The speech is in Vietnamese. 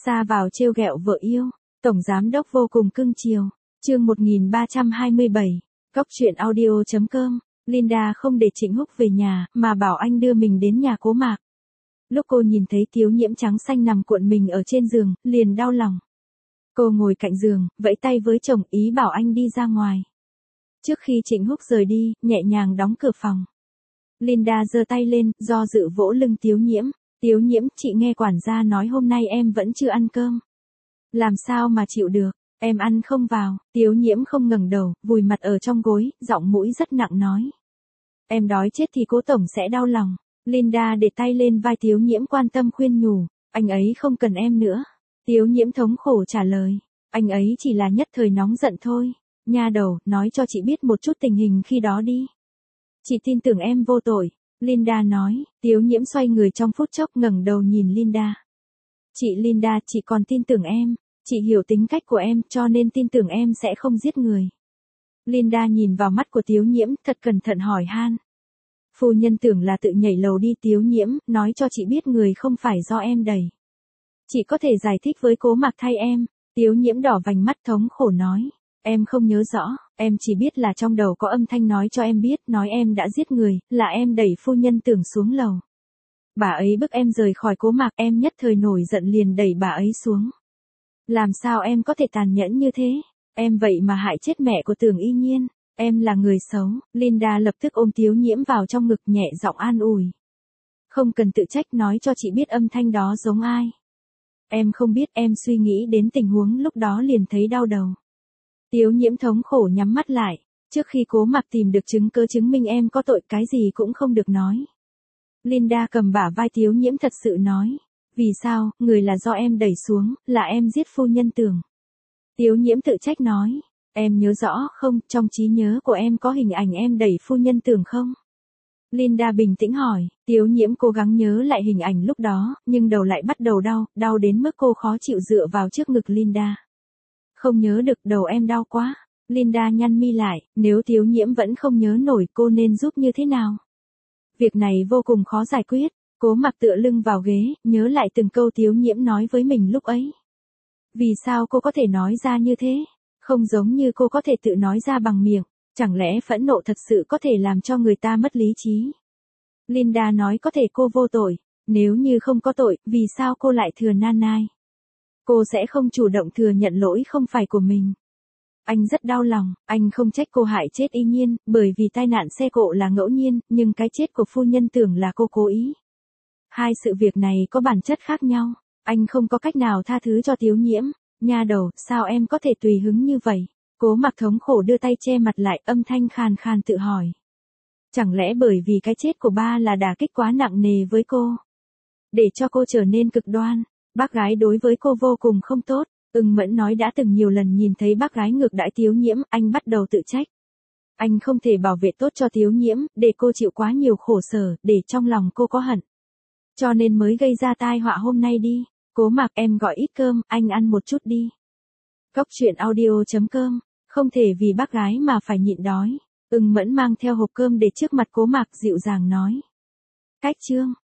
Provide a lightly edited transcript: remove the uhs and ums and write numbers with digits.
Xa vào trêu ghẹo vợ yêu, tổng giám đốc vô cùng cưng chiều. Chương 1327. Cóc truyện audio.com. Linda không để Trịnh Húc về nhà, mà bảo anh đưa mình đến nhà Cố Mạc. Lúc cô nhìn thấy Tiếu Nhiễm trắng xanh nằm cuộn mình ở trên giường, liền đau lòng. Cô ngồi cạnh giường, vẫy tay với chồng ý bảo anh đi ra ngoài. Trước khi Trịnh Húc rời đi, nhẹ nhàng đóng cửa phòng. Linda giơ tay lên, do dự vỗ lưng Tiếu Nhiễm. Tiếu Nhiễm, chị nghe quản gia nói hôm nay em vẫn chưa ăn cơm. Làm sao mà chịu được, em ăn không vào. Tiếu Nhiễm không ngẩng đầu, vùi mặt ở trong gối, giọng mũi rất nặng nói. Em đói chết thì Cố tổng sẽ đau lòng. Linda để tay lên vai Tiếu Nhiễm quan tâm khuyên nhủ, anh ấy không cần em nữa. Tiếu Nhiễm thống khổ trả lời, anh ấy chỉ là nhất thời nóng giận thôi. Nha đầu, nói cho chị biết một chút tình hình khi đó đi. Chị tin tưởng em vô tội. Linda nói. Tiếu Nhiễm xoay người trong phút chốc, ngẩng đầu nhìn Linda. Chị Linda, chị còn tin tưởng em. Chị hiểu tính cách của em, cho nên tin tưởng em sẽ không giết người. Linda nhìn vào mắt của Tiếu Nhiễm, thật cẩn thận hỏi han. Phu nhân tưởng là tự nhảy lầu đi. Tiếu Nhiễm, nói cho chị biết người không phải do em đẩy. Chị có thể giải thích với Cố Mạc thay em. Tiếu Nhiễm đỏ vành mắt thống khổ nói. Em không nhớ rõ, em chỉ biết là trong đầu có âm thanh nói cho em biết, nói em đã giết người, là em đẩy phu nhân Tưởng xuống lầu. Bà ấy bức em rời khỏi Cố Mạc, em nhất thời nổi giận liền đẩy bà ấy xuống. Làm sao em có thể tàn nhẫn như thế? Em vậy mà hại chết mẹ của Tưởng Y Nhiên. Em là người xấu. Linda lập tức ôm Tiếu Nhiễm vào trong ngực, nhẹ giọng an ủi. Không cần tự trách, nói cho chị biết âm thanh đó giống ai. Em không biết, em suy nghĩ đến tình huống lúc đó liền thấy đau đầu. Tiếu Nhiễm thống khổ nhắm mắt lại. Trước khi Cố Mạc tìm được chứng cứ chứng minh em có tội, cái gì cũng không được nói. Linda cầm bả vai Tiếu Nhiễm thật sự nói. Vì sao, người là do em đẩy xuống, là em giết phu nhân Tưởng. Tiếu Nhiễm tự trách nói. Em nhớ rõ không, trong trí nhớ của em có hình ảnh em đẩy phu nhân Tưởng không? Linda bình tĩnh hỏi. Tiếu Nhiễm cố gắng nhớ lại hình ảnh lúc đó, nhưng đầu lại bắt đầu đau, đau đến mức cô khó chịu dựa vào trước ngực Linda. Không nhớ được, đầu em đau quá. Linda nhăn mi lại, nếu Tiếu Nhiễm vẫn không nhớ nổi, cô nên giúp như thế nào? Việc này vô cùng khó giải quyết. Cố Mạc tựa lưng vào ghế, nhớ lại từng câu Tiếu Nhiễm nói với mình lúc ấy. Vì sao cô có thể nói ra như thế? Không giống như cô có thể tự nói ra bằng miệng. Chẳng lẽ phẫn nộ thật sự có thể làm cho người ta mất lý trí? Linda nói có thể cô vô tội. Nếu như không có tội, vì sao cô lại thừa nai? Cô sẽ không chủ động thừa nhận lỗi không phải của mình. Anh rất đau lòng, anh không trách cô hại chết Y Nhiên, bởi vì tai nạn xe cộ là ngẫu nhiên, nhưng cái chết của phu nhân Tưởng là cô cố ý. Hai sự việc này có bản chất khác nhau, anh không có cách nào tha thứ cho Tiếu Nhiễm. Nha đầu, sao em có thể tùy hứng như vậy? Cố Mạc thống khổ đưa tay che mặt lại, âm thanh khàn khàn tự hỏi. Chẳng lẽ bởi vì cái chết của ba là đả kích quá nặng nề với cô? Để cho cô trở nên cực đoan, bác gái đối với cô vô cùng không tốt. Ưng Mẫn nói đã từng nhiều lần nhìn thấy bác gái ngược đãi Tiếu Nhiễm, anh bắt đầu tự trách. Anh không thể bảo vệ tốt cho Tiếu Nhiễm, để cô chịu quá nhiều khổ sở, để trong lòng cô có hận. Cho nên mới gây ra tai họa hôm nay đi. Cố Mạc, em gọi ít cơm, anh ăn một chút đi. Cóc truyện audio.com. Không thể vì bác gái mà phải nhịn đói. Ưng Mẫn mang theo hộp cơm để trước mặt Cố Mạc, dịu dàng nói. Cách chương.